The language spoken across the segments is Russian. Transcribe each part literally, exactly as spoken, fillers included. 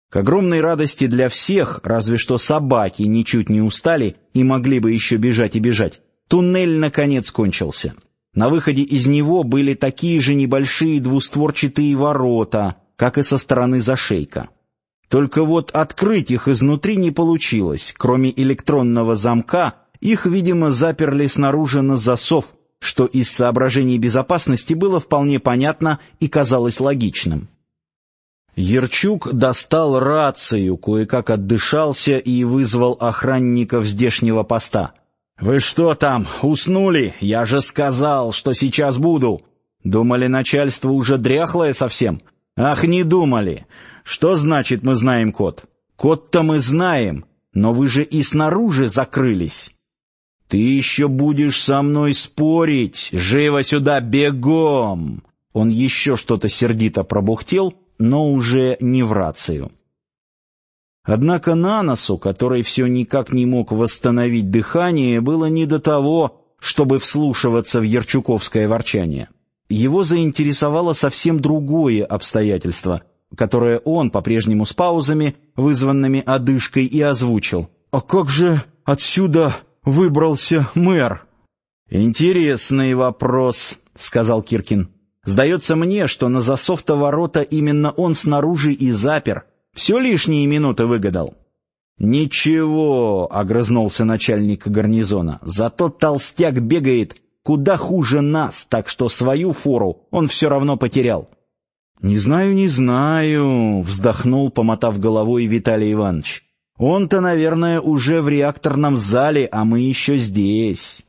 К огромной радости для всех, разве что собаки ничуть не устали и могли бы еще бежать и бежать, туннель наконец кончился. На выходе из него были такие же небольшие двустворчатые ворота, как и со стороны зашейка. Только вот открыть их изнутри не получилось. Кроме электронного замка, их, видимо, заперли снаружи на засов, что из соображений безопасности было вполне понятно и казалось логичным. Ярчук достал рацию, кое-как отдышался и вызвал охранников здешнего поста. «Вы что там, уснули? Я же сказал, что сейчас буду. Думали, начальство уже дряхлое совсем? Ах, не думали. Что значит мы знаем код? Код-то мы знаем, но вы же и снаружи закрылись. Ты еще будешь со мной спорить? Живо сюда, бегом!» Он еще что-то сердито пробухтел, но уже не в рацию. Однако Наносу, который все никак не мог восстановить дыхание, было не до того, чтобы вслушиваться в ярчуковское ворчание. Его заинтересовало совсем другое обстоятельство, которое он, по-прежнему с паузами, вызванными одышкой, и озвучил. «А как же отсюда выбрался мэр?» «Интересный вопрос», — сказал Киркин. «Сдается мне, что на засов-то ворота именно он снаружи и запер. Все лишние минуты выгадал». «Ничего», — огрызнулся начальник гарнизона, — «зато толстяк бегает куда хуже нас, так что свою фору он все равно потерял». «Не знаю, не знаю», — вздохнул, помотав головой Виталий Иванович. «Он-то, наверное, уже в реакторном зале, а мы еще здесь».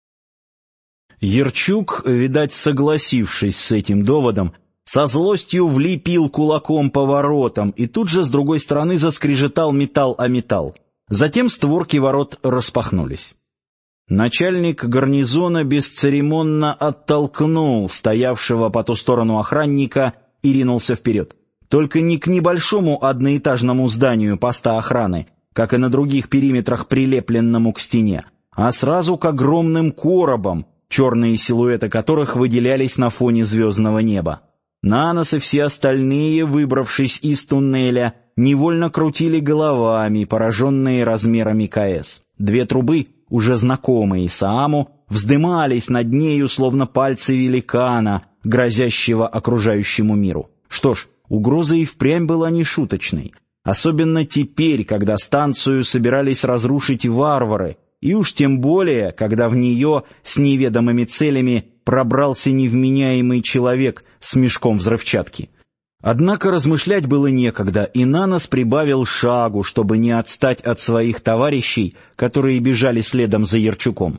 Ярчук, видать, согласившись с этим доводом, со злостью влепил кулаком по воротам и тут же с другой стороны заскрежетал металл о металл. Затем створки ворот распахнулись. Начальник гарнизона бесцеремонно оттолкнул стоявшего по ту сторону охранника и ринулся вперед. Только не к небольшому одноэтажному зданию поста охраны, как и на других периметрах, прилепленному к стене, а сразу к огромным коробам, черные силуэты которых выделялись на фоне звездного неба. Нанос и все остальные, выбравшись из туннеля, невольно крутили головами, пораженные размерами КС. Две трубы, уже знакомые Сааму, вздымались над нею, словно пальцы великана, грозящего окружающему миру. Что ж, угроза и впрямь была нешуточной. Особенно теперь, когда станцию собирались разрушить варвары, и уж тем более, когда в нее с неведомыми целями пробрался невменяемый человек с мешком взрывчатки. Однако размышлять было некогда, и Нанос прибавил шагу, чтобы не отстать от своих товарищей, которые бежали следом за Ярчуком.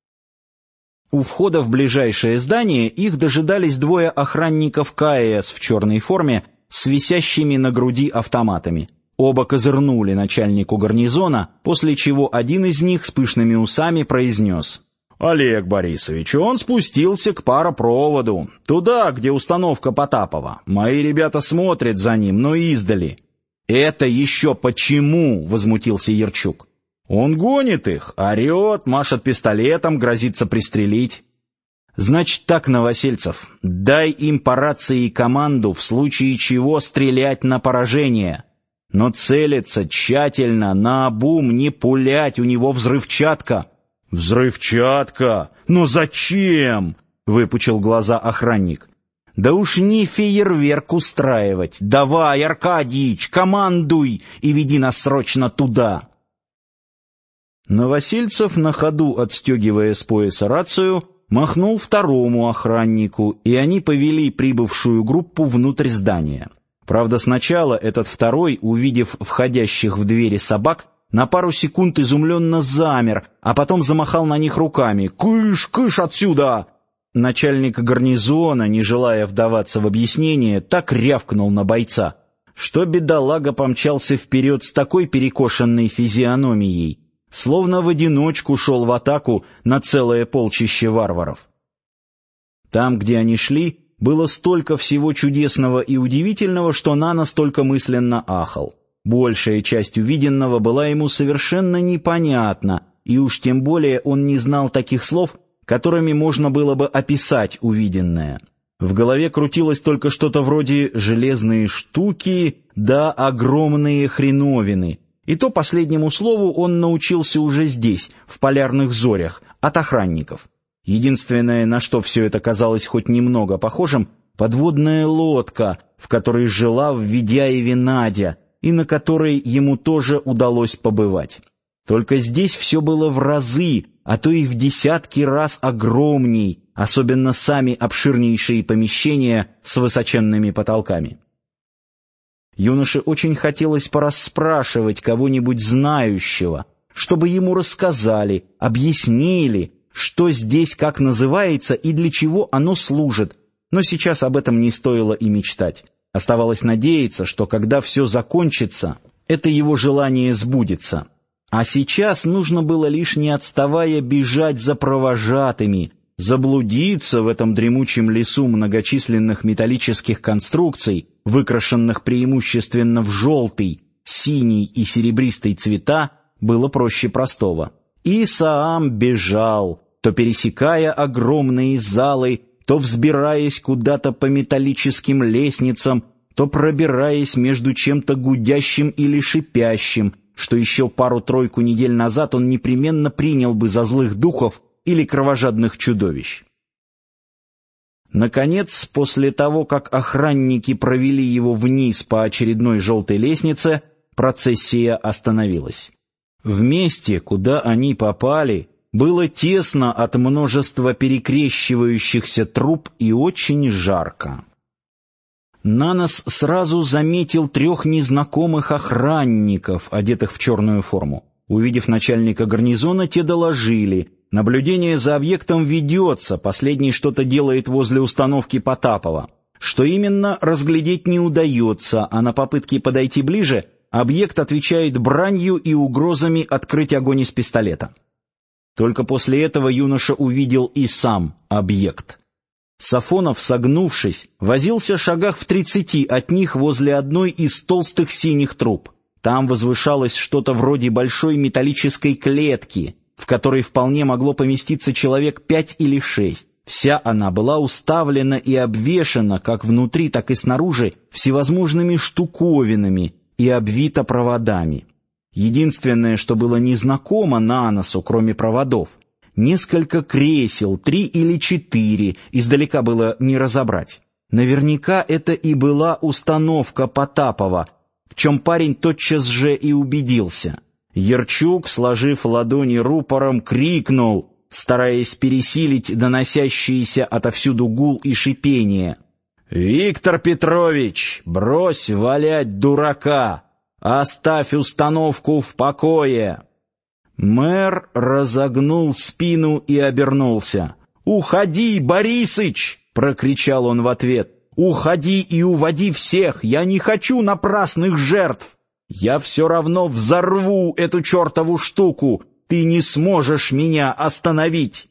У входа в ближайшее здание их дожидались двое охранников КС в черной форме с висящими на груди автоматами. Оба козырнули начальнику гарнизона, после чего один из них с пышными усами произнес: «Олег Борисович, он спустился к паропроводу, туда, где установка Потапова. Мои ребята смотрят за ним, но издали». «Это еще почему?» — возмутился Ярчук. «Он гонит их, орет, машет пистолетом, грозится пристрелить». «Значит так, Новосельцев, дай им по рации команду, в случае чего стрелять на поражение. Но целиться тщательно, наобум, не пулять, у него взрывчатка». «Взрывчатка? Но зачем?» — выпучил глаза охранник. «Да уж не фейерверк устраивать. Давай, Аркадьич, командуй и веди нас срочно туда». Новосельцев, на ходу отстегивая с пояса рацию, махнул второму охраннику, и они повели прибывшую группу внутрь здания. Правда, сначала этот второй, увидев входящих в двери собак, на пару секунд изумленно замер, а потом замахал на них руками. «Кыш, кыш отсюда!» Начальник гарнизона, не желая вдаваться в объяснение, так рявкнул на бойца, что бедолага помчался вперед с такой перекошенной физиономией, словно в одиночку шел в атаку на целое полчище варваров. Там, где они шли, было столько всего чудесного и удивительного, что Нанос только мысленно ахал. Большая часть увиденного была ему совершенно непонятна, и уж тем более он не знал таких слов, которыми можно было бы описать увиденное. В голове крутилось только что-то вроде «железные штуки» да «огромные хреновины». И то последнему слову он научился уже здесь, в полярных зорях, от охранников. Единственное, на что все это казалось хоть немного похожим, подводная лодка, в которой жила в Ведяеве Надя, и на которой ему тоже удалось побывать. Только здесь все было в разы, а то и в десятки раз огромней, особенно сами обширнейшие помещения с высоченными потолками. Юноше очень хотелось порасспрашивать кого-нибудь знающего, чтобы ему рассказали, объяснили, что здесь как называется и для чего оно служит, но сейчас об этом не стоило и мечтать. Оставалось надеяться, что когда все закончится, это его желание сбудется. А сейчас нужно было лишь не отставая бежать за провожатыми, заблудиться в этом дремучем лесу многочисленных металлических конструкций, выкрашенных преимущественно в желтый, синий и серебристый цвета, было проще простого. И Саам бежал, то пересекая огромные залы, то взбираясь куда-то по металлическим лестницам, то пробираясь между чем-то гудящим или шипящим, что еще пару-тройку недель назад он непременно принял бы за злых духов или кровожадных чудовищ. Наконец, после того, как охранники провели его вниз по очередной желтой лестнице, процессия остановилась. В месте, куда они попали, было тесно от множества перекрещивающихся труб и очень жарко. Нанос сразу заметил трех незнакомых охранников, одетых в черную форму. Увидев начальника гарнизона, те доложили: наблюдение за объектом ведется, последний что-то делает возле установки Потапова. Что именно, разглядеть не удается, а на попытки подойти ближе объект отвечает бранью и угрозами открыть огонь из пистолета. Только после этого юноша увидел и сам объект. Сафонов, согнувшись, возился шагах в тридцати от них возле одной из толстых синих труб. Там возвышалось что-то вроде большой металлической клетки, в которой вполне могло поместиться человек пять или шесть. Вся она была уставлена и обвешана, как внутри, так и снаружи, всевозможными штуковинами и обвита проводами. Единственное, что было незнакомо Наносу, кроме проводов, несколько кресел, три или четыре, издалека было не разобрать. Наверняка это и была установка Потапова, в чем парень тотчас же и убедился. Ярчук, сложив ладони рупором, крикнул, стараясь пересилить доносящиеся отовсюду гул и шипение: «Виктор Петрович, брось валять дурака! Оставь установку в покое!» Мэр разогнул спину и обернулся. «Уходи, Борисыч!» — прокричал он в ответ. «Уходи и уводи всех! Я не хочу напрасных жертв! Я все равно взорву эту чертову штуку! Ты не сможешь меня остановить!»